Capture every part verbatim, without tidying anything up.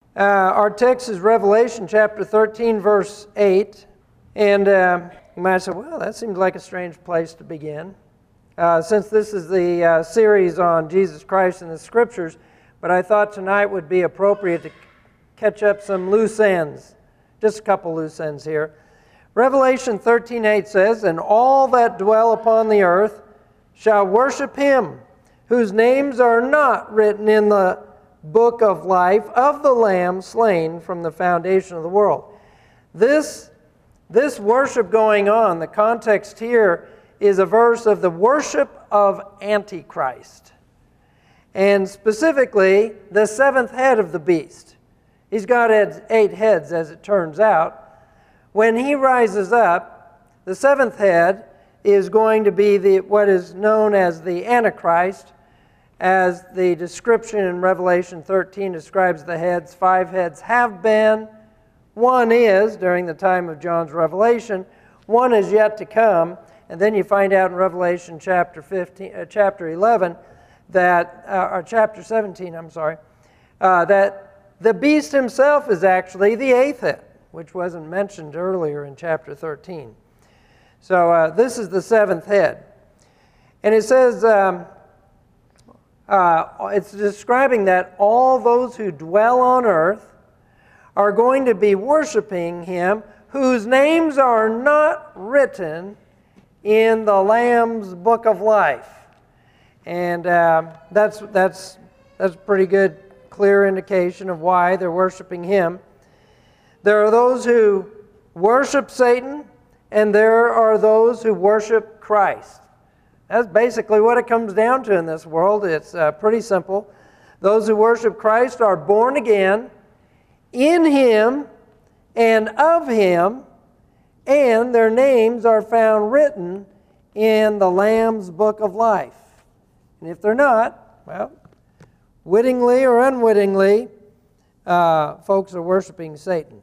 Uh, our text is Revelation chapter thirteen, verse eight. And uh, you might say, well, that seems like a strange place to begin. Uh, since this is the uh, series on Jesus Christ and the Scriptures, but I thought tonight would be appropriate to catch up some loose ends. Just a couple loose ends here. Revelation thirteen eight says, "And all that dwell upon the earth shall worship Him, whose names are not written in the book of life of the Lamb slain from the foundation of the world." This, this worship going on, the context here is a verse of the worship of Antichrist. And specifically, the seventh head of the beast. He's got eight heads, as it turns out. When he rises up, the seventh head is going to be the what is known as the Antichrist, as the description in Revelation thirteen describes the heads. Five heads have been. One is, during the time of John's revelation. One is yet to come. And then you find out in Revelation chapter fifteen, uh, chapter eleven, that, uh, or chapter seventeen, I'm sorry, uh, that the beast himself is actually the eighth head, which wasn't mentioned earlier in chapter thirteen. So uh, this is the seventh head. And it says, um, uh, it's describing that all those who dwell on earth are going to be worshiping Him, whose names are not written in the Lamb's book of life. And uh, that's, that's, that's a pretty good, clear indication of why they're worshiping Him. There are those who worship Satan, and there are those who worship Christ. That's basically what it comes down to in this world. It's uh, pretty simple. Those who worship Christ are born again in Him and of Him, and their names are found written in the Lamb's book of life. And if they're not, well, wittingly or unwittingly, uh, folks are worshiping Satan.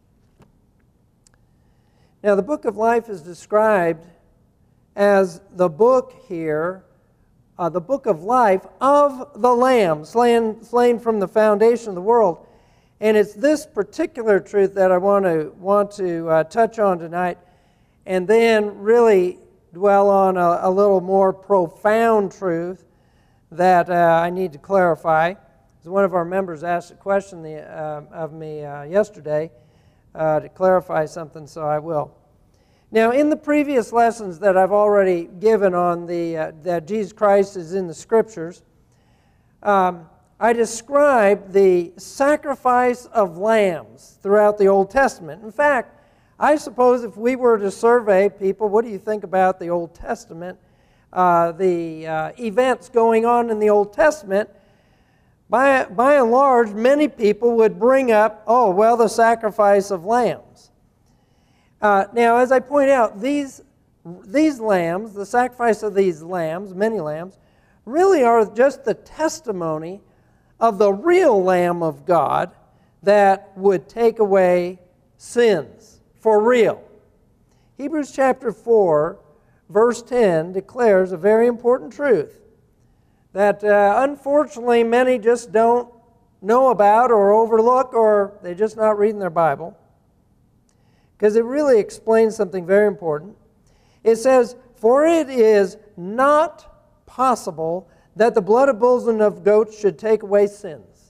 Now, the book of life is described as the book here, uh, the book of life of the Lamb, slain, slain from the foundation of the world. And it's this particular truth that I want to, want to uh, touch on tonight, and then really dwell on a, a little more profound truth that uh, I need to clarify. As one of our members asked a question the, uh, of me uh, yesterday uh, to clarify something, so I will. Now, in the previous lessons that I've already given on the uh, that Jesus Christ is in the Scriptures, um, I described the sacrifice of lambs throughout the Old Testament. In fact, I suppose if we were to survey people, what do you think about the Old Testament, uh, the uh, events going on in the Old Testament, by, by and large, many people would bring up, oh, well, the sacrifice of lambs. Uh, now, as I point out, these, these lambs, the sacrifice of these lambs, many lambs, really are just the testimony of the real Lamb of God that would take away sins for real. Hebrews chapter four, verse ten declares a very important truth that uh, unfortunately many just don't know about or overlook, or they're just not reading their Bible, because it really explains something very important. It says, "For it is not possible that the blood of bulls and of goats should take away sins.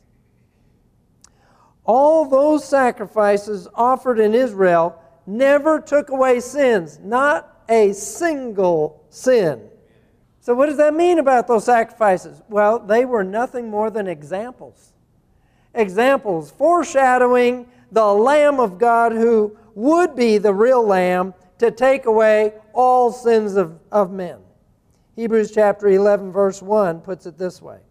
All those sacrifices offered in Israel never took away sins, not a single sin." So what does that mean about those sacrifices? Well, they were nothing more than examples. Examples foreshadowing the Lamb of God who would be the real Lamb to take away all sins of, of men. Hebrews chapter eleven, verse one puts it this way.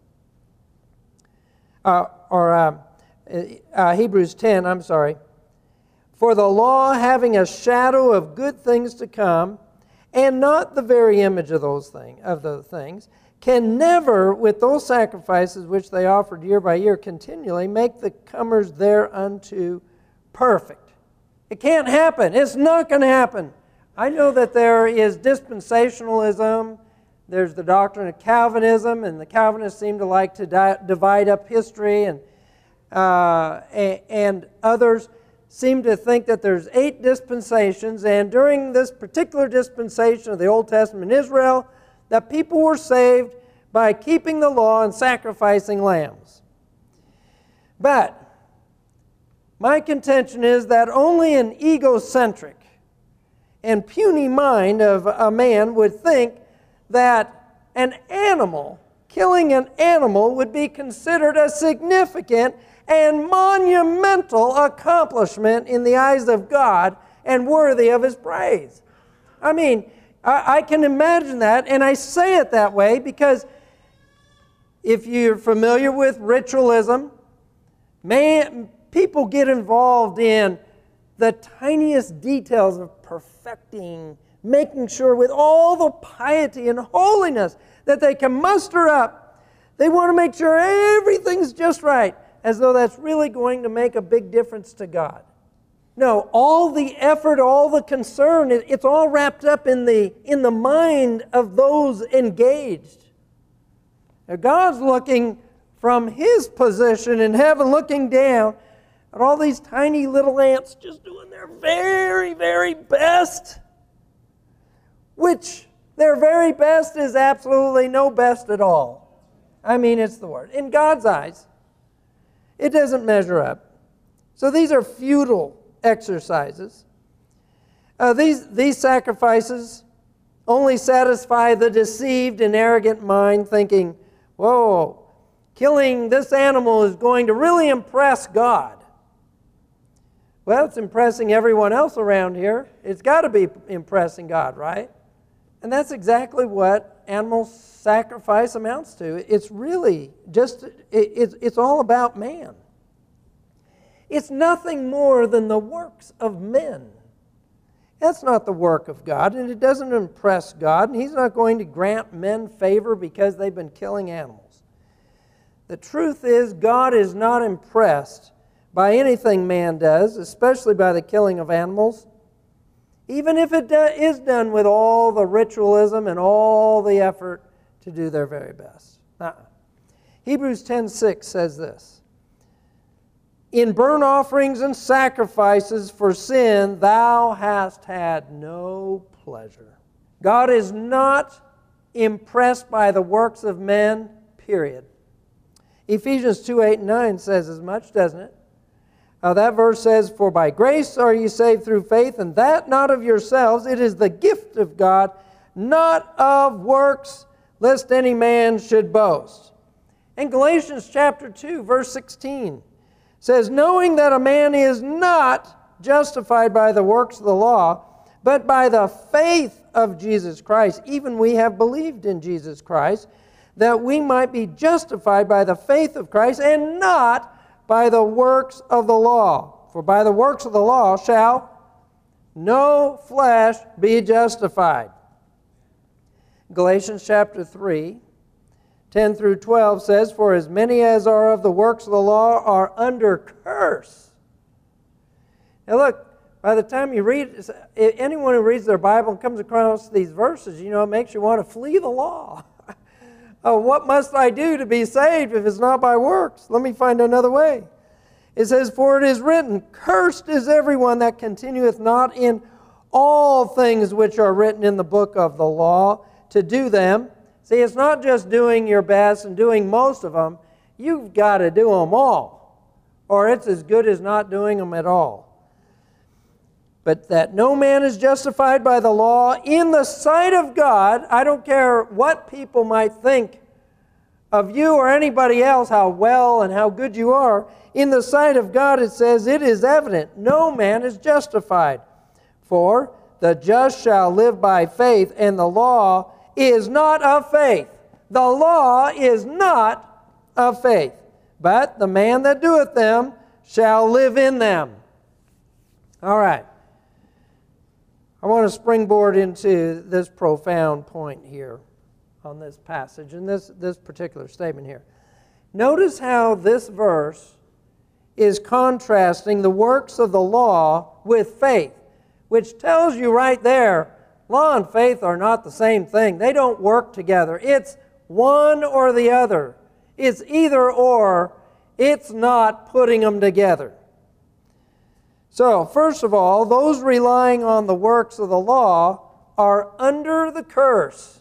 Uh, or uh, uh, Hebrews ten, I'm sorry. "For the law, having a shadow of good things to come, and not the very image of those things, of the things, can never, with those sacrifices which they offered year by year continually, make the comers thereunto perfect." It can't happen. It's not going to happen. I know that there is dispensationalism. There's the doctrine of Calvinism, and the Calvinists seem to like to di- divide up history and uh, and, and others seem to think that there's eight dispensations, and during this particular dispensation of the Old Testament in Israel, that people were saved by keeping the law and sacrificing lambs. But my contention is that only an egocentric and puny mind of a man would think that an animal, killing an animal, would be considered a significant and monumental accomplishment in the eyes of God and worthy of His praise. I mean, I, I can imagine that, and I say it that way because if you're familiar with ritualism, man, people get involved in the tiniest details of perfecting, making sure with all the piety and holiness that they can muster up, they want to make sure everything's just right, as though that's really going to make a big difference to God. No, all the effort, all the concern, it's all wrapped up in the, in the mind of those engaged. Now, God's looking from His position in heaven, looking down at all these tiny little ants just doing their very, very best, which their very best is absolutely no best at all. I mean, it's the word. In God's eyes, it doesn't measure up. So these are futile exercises. Uh, these, these sacrifices only satisfy the deceived and arrogant mind, thinking, whoa, killing this animal is going to really impress God. Well, it's impressing everyone else around here. It's got to be impressing God, right? And that's exactly what animal sacrifice amounts to. It's really just, it, it's, it's all about man. It's nothing more than the works of men. That's not the work of God, and it doesn't impress God, and He's not going to grant men favor because they've been killing animals. The truth is, God is not impressed by anything man does, especially by the killing of animals, even if it do, is done with all the ritualism and all the effort to do their very best. Uh-uh. Hebrews ten six says this, in burnt offerings and sacrifices for sin, thou hast had no pleasure. God is not impressed by the works of men, period. Ephesians two eight and nine says as much, doesn't it? Uh, that verse says, for by grace are ye saved through faith, and that not of yourselves, it is the gift of God, not of works, lest any man should boast. And Galatians chapter two, verse sixteen says, knowing that a man is not justified by the works of the law, but by the faith of Jesus Christ, even we have believed in Jesus Christ, that we might be justified by the faith of Christ, and not by the works of the law. For by the works of the law shall no flesh be justified. Galatians chapter three, ten through twelve says, for as many as are of the works of the law are under curse. Now look, by the time you read, anyone who reads their Bible and comes across these verses, you know, it makes you want to flee the law. Oh, what must I do to be saved if it's not by works? Let me find another way. It says, for it is written, cursed is everyone that continueth not in all things which are written in the book of the law to do them. See, it's not just doing your best and doing most of them. You've got to do them all, or it's as good as not doing them at all. But that no man is justified by the law in the sight of God. I don't care what people might think of you or anybody else, how well and how good you are. In the sight of God, it says, it is evident, no man is justified. For the just shall live by faith, and the law is not of faith. The law is not of faith. But the man that doeth them shall live in them. All right. I want to springboard into this profound point here on this passage and this, this particular statement here. Notice how this verse is contrasting the works of the law with faith, which tells you right there, law and faith are not the same thing. They don't work together. It's one or the other. It's either or, It's not putting them together. So, first of all, those relying on the works of the law are under the curse.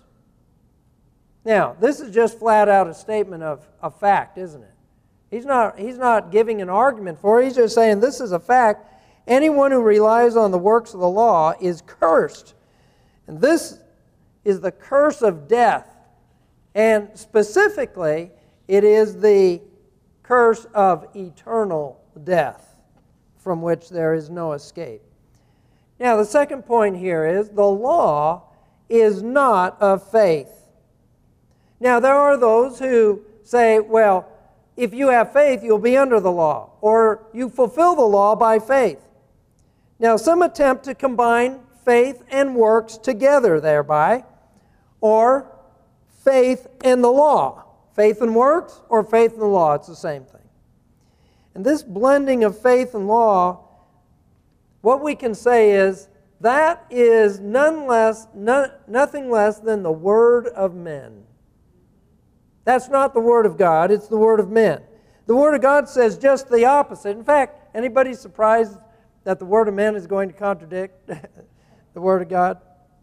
Now, this is just flat out a statement of a fact, isn't it? He's not, he's not giving an argument for it. He's just saying this is a fact. Anyone who relies on the works of the law is cursed. And this is the curse of death. And specifically, it is the curse of eternal death, from which there is no escape. Now, the second point here is the law is not of faith. Now, there are those who say, well, if you have faith, you'll be under the law, or you fulfill the law by faith. Now, some attempt to combine faith and works together thereby, or faith and the law. Faith and works, or faith and the law, it's the same thing. And this blending of faith and law, what we can say is, that is none less, none, nothing less than the word of men. That's not the Word of God, it's the Word of men. The Word of God says just the opposite. In fact, anybody surprised that the Word of men is going to contradict the Word of God?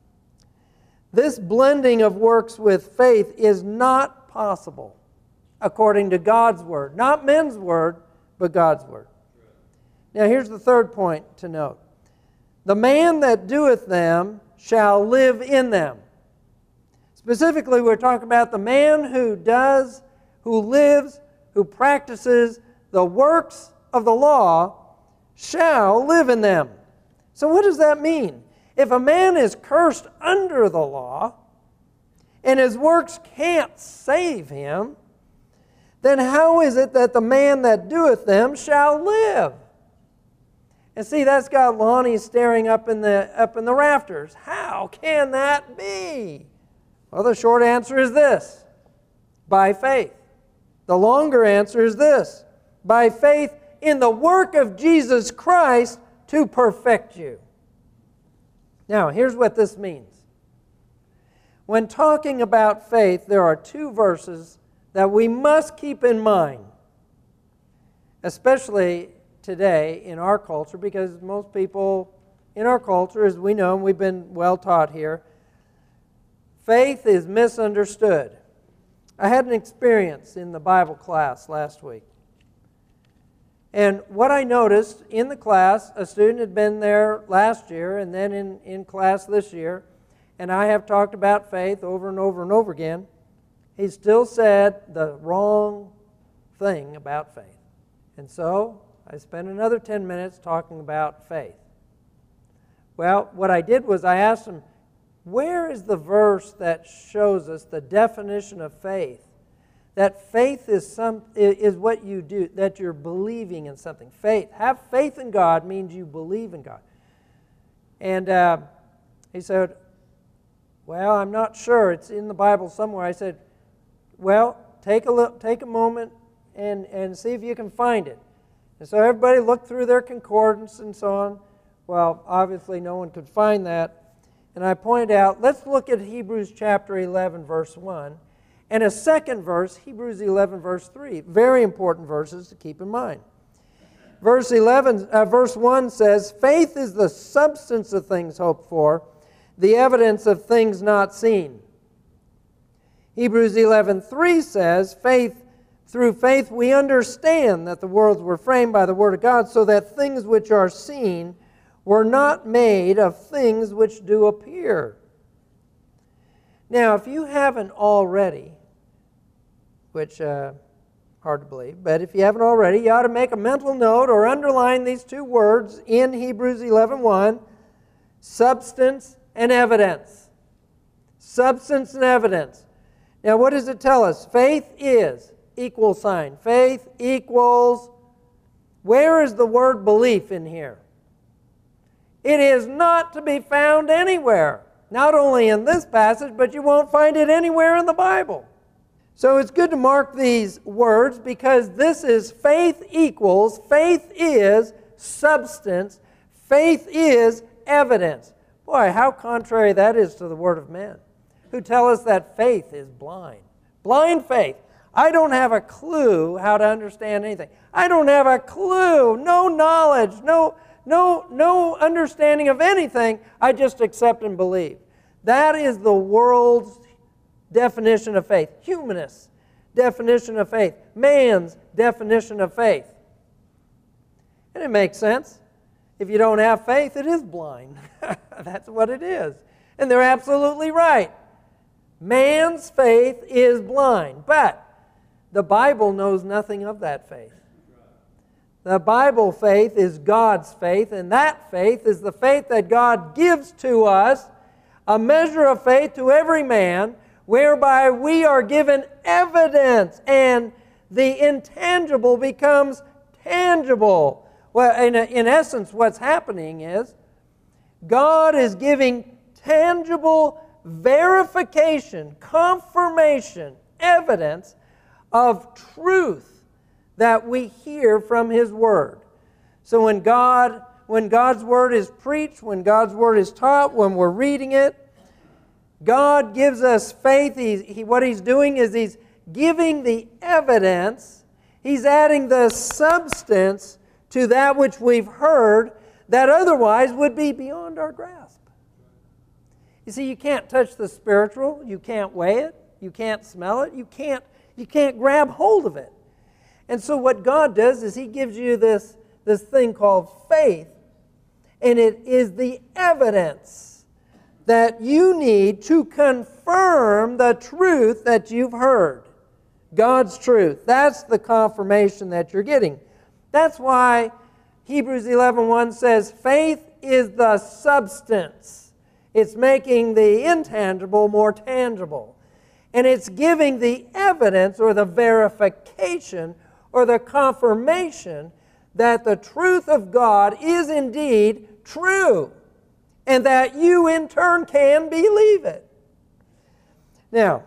This blending of works with faith is not possible according to God's Word. Not men's Word, but God's Word. Now here's the third point to note. The man that doeth them shall live in them. Specifically, we're talking about the man who does, who lives, who practices the works of the law shall live in them. So what does that mean? If a man is cursed under the law and his works can't save him, then how is it that the man that doeth them shall live? And see, that's got Lonnie staring up in the, up in the rafters. How can that be? Well, the short answer is this: by faith. The longer answer is this: by faith in the work of Jesus Christ to perfect you. Now, here's what this means. When talking about faith, there are two verses that we must keep in mind, especially today in our culture, because most people in our culture, as we know, and we've been well taught here, faith is misunderstood. I had an experience in the Bible class last week. And what I noticed in the class, a student had been there last year and then in, in class this year, and I have talked about faith over and over and over again. He still said the wrong thing about faith. And so I spent another ten minutes talking about faith. Well, what I did was I asked him, where is the verse that shows us the definition of faith? That faith is some is what you do, that you're believing in something. Faith, have faith in God means you believe in God. And uh, he said, well, I'm not sure. It's in the Bible somewhere. I said, well, take a look, take a moment and, and see if you can find it. And so everybody looked through their concordance and so on. Well, obviously no one could find that. And I pointed out, let's look at Hebrews chapter eleven, verse one. And a second verse, Hebrews eleven, verse three. Very important verses to keep in mind. Verse eleven, uh, verse one says, faith is the substance of things hoped for, the evidence of things not seen. Hebrews eleven, three says, faith, through faith we understand that the worlds were framed by the Word of God, so that things which are seen were not made of things which do appear. Now, if you haven't already, which uh, hard to believe, but if you haven't already, you ought to make a mental note or underline these two words in Hebrews eleven one, substance and evidence. Substance and evidence. Now, what does it tell us? Faith is equal sign. Faith equals, where is the word belief in here? It is not to be found anywhere. Not only in this passage, but you won't find it anywhere in the Bible. So it's good to mark these words because this is faith equals, faith is substance, faith is evidence. Boy, how contrary that is to the Word of men, who tell us that faith is blind. Blind faith. I don't have a clue how to understand anything. I don't have a clue, no knowledge, no, no, no understanding of anything. I just accept and believe. That is the world's definition of faith. Humanist's definition of faith. Man's definition of faith. And it makes sense. If you don't have faith, it is blind. That's what it is. And they're absolutely right. Man's faith is blind. But the Bible knows nothing of that faith. The Bible faith is God's faith, and that faith is the faith that God gives to us, a measure of faith to every man, whereby we are given evidence, and the intangible becomes tangible. Well, in, in essence, what's happening is God is giving tangible verification, confirmation, evidence of truth that we hear from His Word. So when God, when God's Word is preached, when God's Word is taught, when we're reading it, God gives us faith. He, he, what He's doing is He's giving the evidence. He's adding the substance to that which we've heard that otherwise would be beyond our grasp. You see, you can't touch the spiritual. You can't weigh it. You can't smell it. You can't, you can't grab hold of it. And so what God does is He gives you this, this thing called faith, and it is the evidence that you need to confirm the truth that you've heard. God's truth. That's the confirmation that you're getting. That's why Hebrews eleven one says, faith is the substance. It's making the intangible more tangible. And it's giving the evidence or the verification or the confirmation that the truth of God is indeed true, and that you in turn can believe it. Now,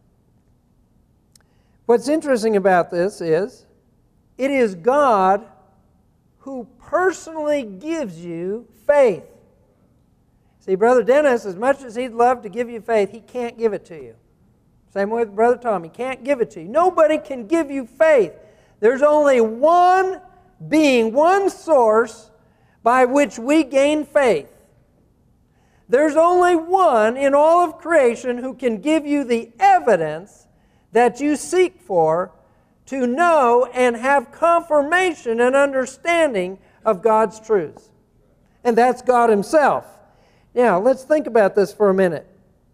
what's interesting about this is it is God who personally gives you faith. See, Brother Dennis, as much as he'd love to give you faith, he can't give it to you. Same way with Brother Tom. He can't give it to you. Nobody can give you faith. There's only one being, one source by which we gain faith. There's only one in all of creation who can give you the evidence that you seek for to know and have confirmation and understanding of God's truths. And that's God Himself. Now, let's think about this for a minute.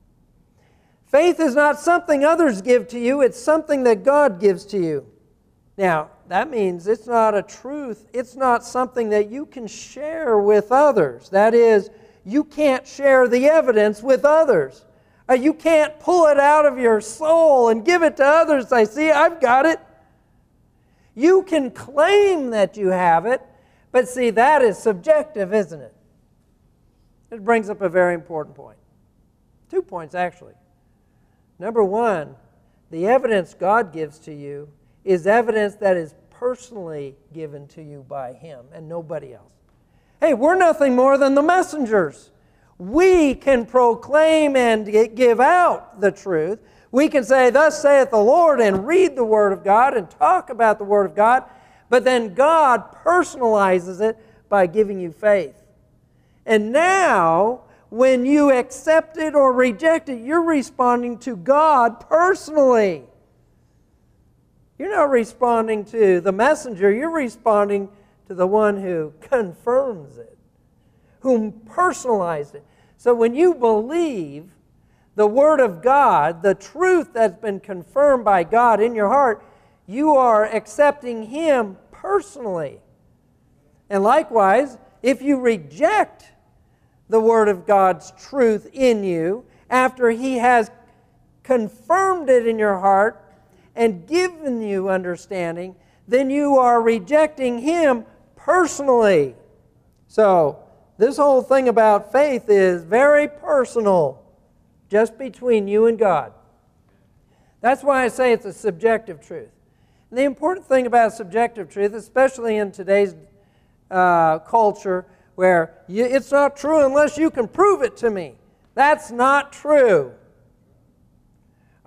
Faith is not something others give to you, it's something that God gives to you. Now, that means it's not a truth, it's not something that you can share with others. That is, you can't share the evidence with others. Uh, you can't pull it out of your soul and give it to others. Say, see, I've got it. You can claim that you have it, but see, that is subjective, isn't it? It brings up a very important point. Two points, actually. Number one, the evidence God gives to you is evidence that is personally given to you by Him and nobody else. Hey, we're nothing more than the messengers. We can proclaim and give out the truth. We can say, thus saith the Lord, and read the Word of God and talk about the Word of God, but then God personalizes it by giving you faith. And now, when you accept it or reject it, you're responding to God personally. You're not responding to the messenger, you're responding to the one who confirms it, whom personalized it. So when you believe the Word of God, the truth that's been confirmed by God in your heart, you are accepting Him personally. And likewise, if you reject the Word of God's truth in you, after He has confirmed it in your heart and given you understanding, then you are rejecting Him personally. So, this whole thing about faith is very personal, just between you and God. That's why I say it's a subjective truth. And the important thing about subjective truth, especially in today's uh, culture, where you, it's not true unless you can prove it to me. That's not true.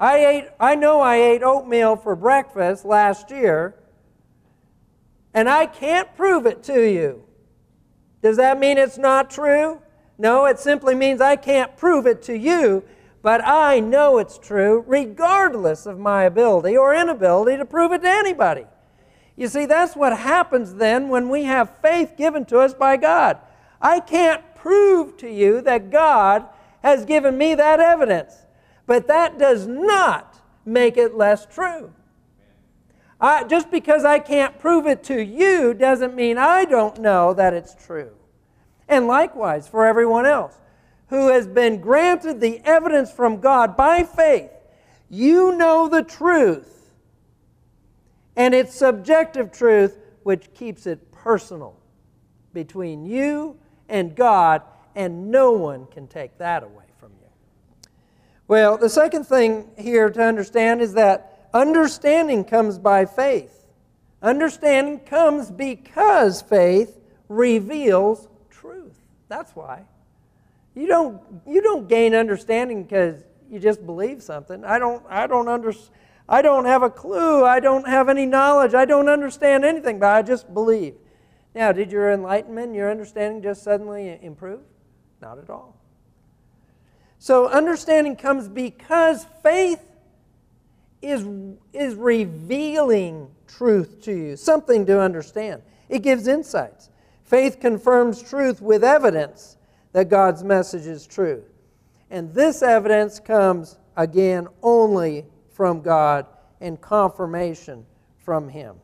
I ate, I know I ate oatmeal for breakfast last year, and I can't prove it to you. Does that mean it's not true? No, it simply means I can't prove it to you, but I know it's true regardless of my ability or inability to prove it to anybody. You see, that's what happens then when we have faith given to us by God. I can't prove to you that God has given me that evidence, but that does not make it less true. I, just because I can't prove it to you doesn't mean I don't know that it's true. And likewise for everyone else who has been granted the evidence from God by faith. You know the truth, and it's subjective truth which keeps it personal between you and God, and no one can take that away from you. Well, the second thing here to understand is that understanding comes by faith. Understanding comes because faith reveals truth. That's why. You don't, you don't gain understanding because you just believe something. I don't, I don't under, I don't have a clue. I don't have any knowledge. I don't understand anything, but I just believe. Now, did your enlightenment, your understanding just suddenly improve? Not at all. So understanding comes because faith is, is revealing truth to you, something to understand. It gives insights. Faith confirms truth with evidence that God's message is true. And this evidence comes, again, only from God and confirmation from Him.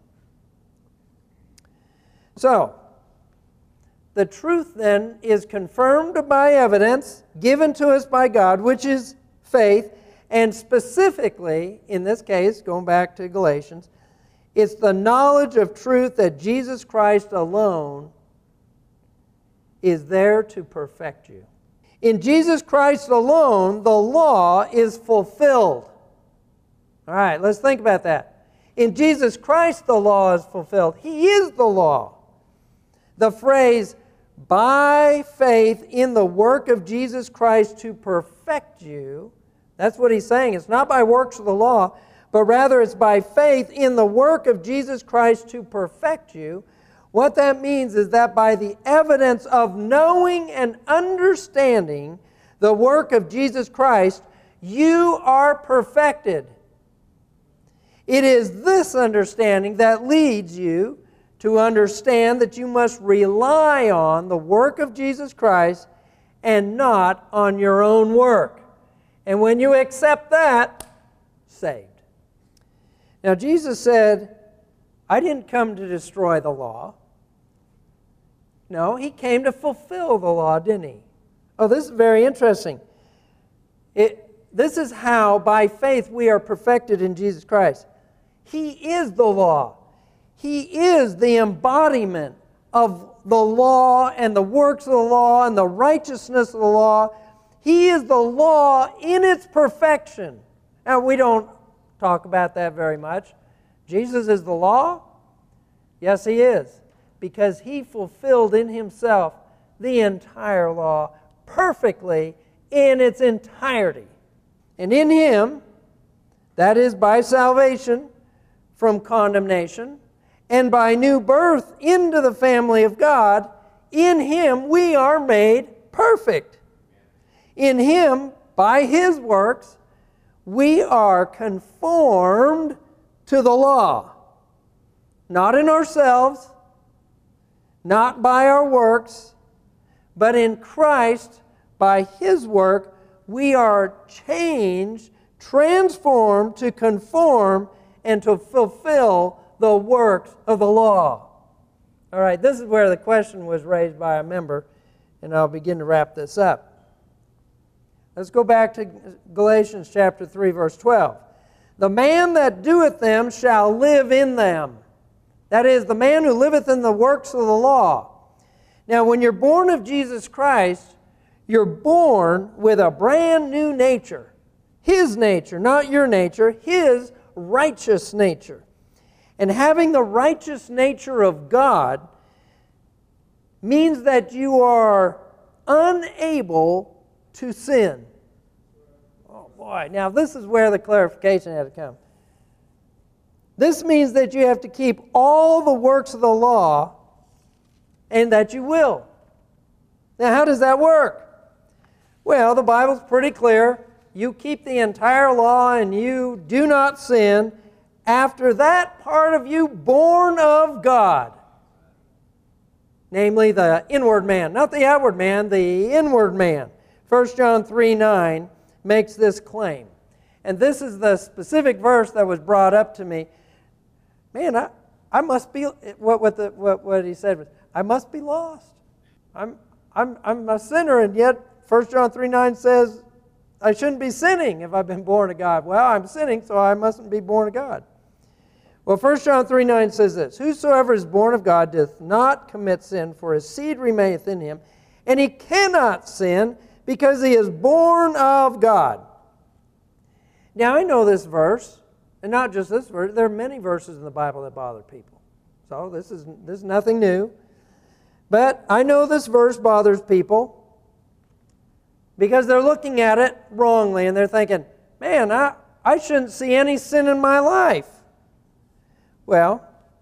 So, the truth then is confirmed by evidence given to us by God, which is faith, and specifically, in this case, going back to Galatians, it's the knowledge of truth that Jesus Christ alone is there to perfect you. In Jesus Christ alone, the law is fulfilled. All right, let's think about that. In Jesus Christ, the law is fulfilled. He is the law. The phrase, by faith in the work of Jesus Christ to perfect you, that's what he's saying. It's not by works of the law, but rather it's by faith in the work of Jesus Christ to perfect you. What that means is that by the evidence of knowing and understanding the work of Jesus Christ, you are perfected. It is this understanding that leads you to understand that you must rely on the work of Jesus Christ and not on your own work. And when you accept that, saved. Now Jesus said, I didn't come to destroy the law. No, He came to fulfill the law, didn't He? Oh, this is very interesting. It, this is how, by faith, we are perfected in Jesus Christ. He is the law. He is the embodiment of the law and the works of the law and the righteousness of the law. He is the law in its perfection. Now, we don't talk about that very much. Jesus is the law? Yes, He is. Because He fulfilled in Himself the entire law perfectly in its entirety. And in Him, that is by salvation from condemnation, and by new birth into the family of God, in Him we are made perfect. In Him, by His works, we are conformed to the law. Not in ourselves, not by our works, but in Christ, by His work, we are changed, transformed to conform and to fulfill the works of the law. All right, this is where the question was raised by a member, and I'll begin to wrap this up. Let's go back to Galatians chapter three, verse twelve. The man that doeth them shall live in them. That is, the man who liveth in the works of the law. Now, when you're born of Jesus Christ, you're born with a brand new nature. His nature, not your nature, His righteous nature. And having the righteous nature of God means that you are unable to sin. Oh boy, now this is where the clarification had to come. This means that you have to keep all the works of the law, and that you will. Now, how does that work? Well, the Bible's pretty clear. You keep the entire law and you do not sin after that part of you born of God. Namely, the inward man. Not the outward man, the inward man. First John three nine makes this claim. And this is the specific verse that was brought up to me. Man, I, I must be, what, what, the, what, what he said was, I must be lost. I'm, I'm, I'm a sinner, and yet First John three nine says I shouldn't be sinning if I've been born of God. Well, I'm sinning, so I mustn't be born of God. Well, First John three nine says this, whosoever is born of God doth not commit sin, for his seed remaineth in him, and he cannot sin because he is born of God. Now, I know this verse, and not just this verse. There are many verses in the Bible that bother people. So this is, this is nothing new. But I know this verse bothers people because they're looking at it wrongly and they're thinking, man, I, I shouldn't see any sin in my life. Well,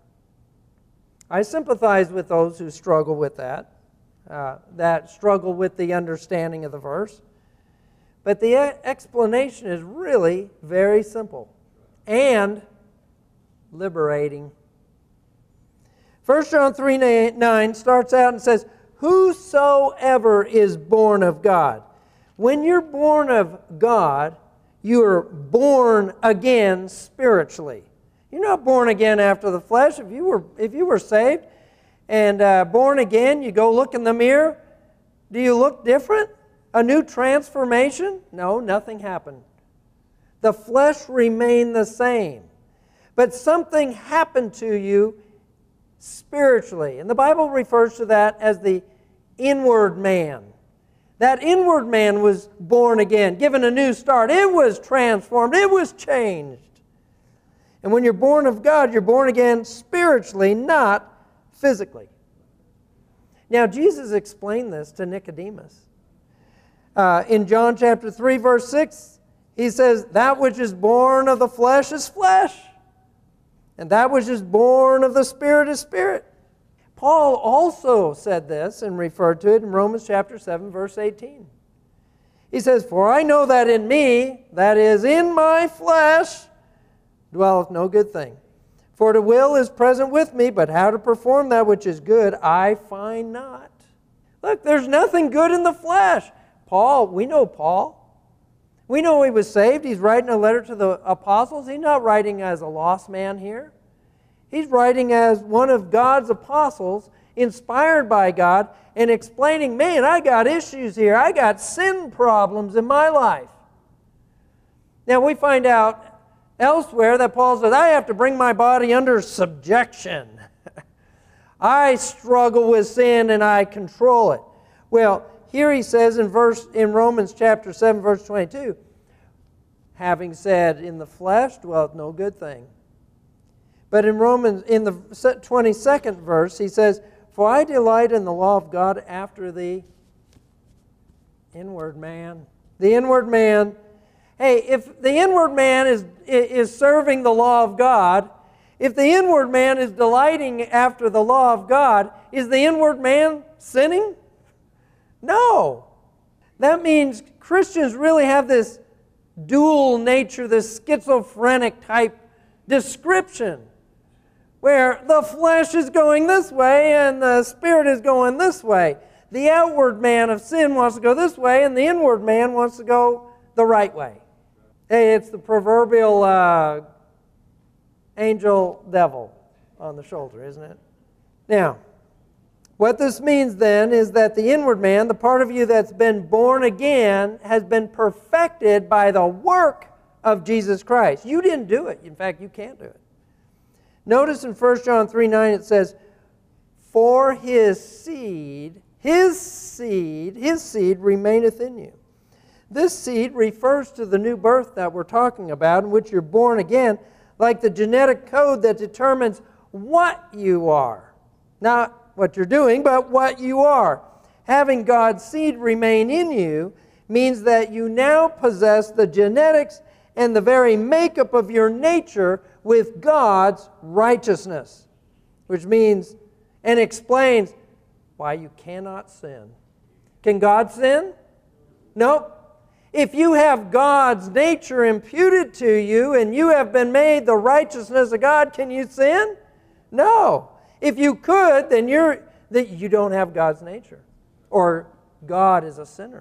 I sympathize with those who struggle with that, uh, that struggle with the understanding of the verse. But the explanation is really very simple and liberating. First John three nine starts out and says, whosoever is born of God. When you're born of God, you're born again spiritually. You're not born again after the flesh. If you were, if you were saved and uh, born again, you go look in the mirror. Do you look different? A new transformation? No, nothing happened. The flesh remained the same. But something happened to you spiritually. And the Bible refers to that as the inward man. That inward man was born again, given a new start. It was transformed. It was changed. And when you're born of God, you're born again spiritually, not physically. Now, Jesus explained this to Nicodemus. Uh, in John chapter three, verse six, he says, that which is born of the flesh is flesh, and that which is born of the Spirit is spirit. Paul also said this and referred to it in Romans chapter seven, verse eighteen. He says, for I know that in me, that is in my flesh, dwelleth no good thing. For the will is present with me, but how to perform that which is good I find not. Look, there's nothing good in the flesh. Paul, we know Paul. We know he was saved. He's writing a letter to the apostles. He's not writing as a lost man here. He's writing as one of God's apostles, inspired by God, and explaining, man, I got issues here. I got sin problems in my life. Now we find out elsewhere that Paul says, I have to bring my body under subjection. I struggle with sin and I control it. Well, here he says in verse in Romans chapter seven, verse twenty-two, having said, in the flesh dwelleth no good thing. But in Romans, in the twenty-second verse, he says, for I delight in the law of God after the inward man. The inward man. Hey, if the inward man is, is serving the law of God, if the inward man is delighting after the law of God, is the inward man sinning? No. That means Christians really have this dual nature, this schizophrenic type description, where the flesh is going this way and the spirit is going this way. The outward man of sin wants to go this way and the inward man wants to go the right way. Hey, it's the proverbial uh, angel devil on the shoulder, isn't it? Now, what this means then is that the inward man, the part of you that's been born again, has been perfected by the work of Jesus Christ. You didn't do it. In fact, you can't do it. Notice in First John three nine it says, for his seed, his seed, his seed remaineth in you. This seed refers to the new birth that we're talking about, in which you're born again, like the genetic code that determines what you are. Not what you're doing, but what you are. Having God's seed remain in you means that you now possess the genetics and the very makeup of your nature with God's righteousness, which means and explains why you cannot sin. Can God sin? Nope. If you have God's nature imputed to you and you have been made the righteousness of God, can you sin? No. If you could, then you're that you don't have God's nature, or God is a sinner.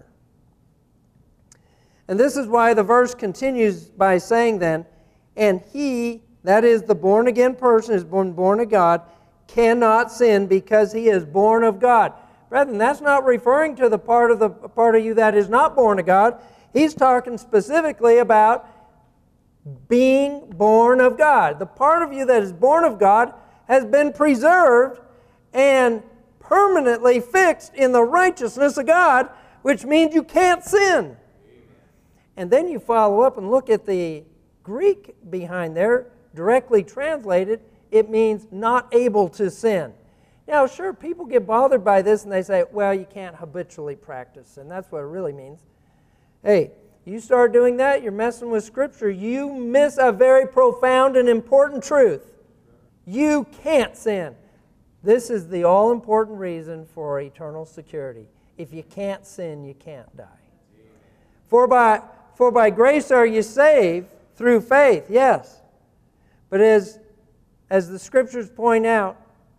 And this is why the verse continues by saying then, and he, that is the born-again person, is born, born of God, cannot sin because he is born of God. Brethren, that's not referring to the part of the part of you that is not born of God. He's talking specifically about being born of God. The part of you that is born of God has been preserved and permanently fixed in the righteousness of God, which means you can't sin. And then you follow up and look at the Greek behind there, directly translated, it means not able to sin. Now, sure, people get bothered by this and they say, well, you can't habitually practice, and that's what it really means. Hey, you start doing that, you're messing with Scripture. You miss a very profound and important truth. You can't sin. This is the all-important reason for eternal security. If you can't sin, you can't die. For by, for by grace are you saved through faith, yes. But as, as the Scriptures point out,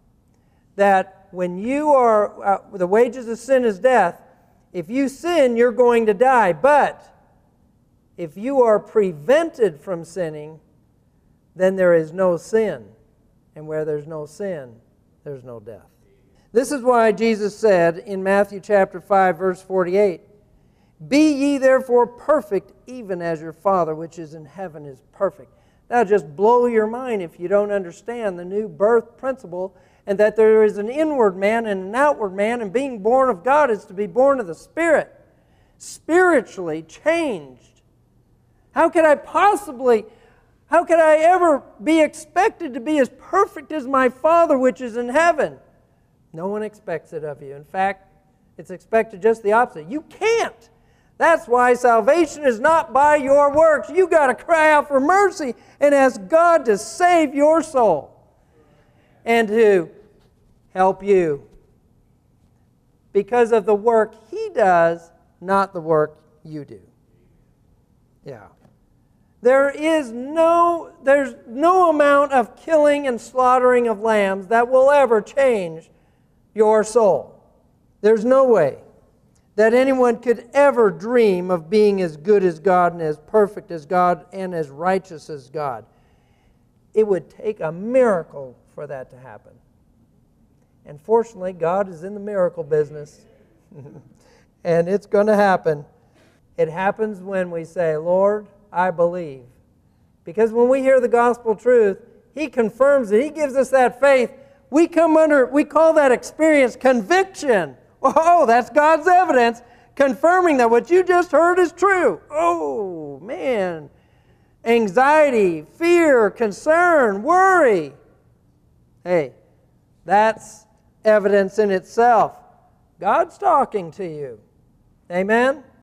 that when you are, uh, the wages of sin is death, if you sin, you're going to die. But if you are prevented from sinning, then there is no sin. And where there's no sin, there's no death. This is why Jesus said in Matthew chapter five, verse forty-eight, be ye therefore perfect, even as your Father which is in heaven is perfect. That'll just blow your mind if you don't understand the new birth principle, and that there is an inward man and an outward man, and being born of God is to be born of the Spirit, spiritually changed. How could I possibly, how could I ever be expected to be as perfect as my Father which is in heaven? No one expects it of you. In fact, it's expected just the opposite. You can't. That's why salvation is not by your works. You've got to cry out for mercy and ask God to save your soul and to help you because of the work He does, not the work you do. Yeah. There is no, there's no amount of killing and slaughtering of lambs that will ever change your soul. There's no way that anyone could ever dream of being as good as God and as perfect as God and as righteous as God. It would take a miracle for that to happen. And fortunately, God is in the miracle business. And it's going to happen. It happens when we say, Lord, I believe. Because when we hear the gospel truth, He confirms it. He gives us that faith. We come under, we call that experience conviction. Oh, that's God's evidence confirming that what you just heard is true. Oh, man. Anxiety, fear, concern, worry. Hey, that's evidence in itself. God's talking to you. Amen?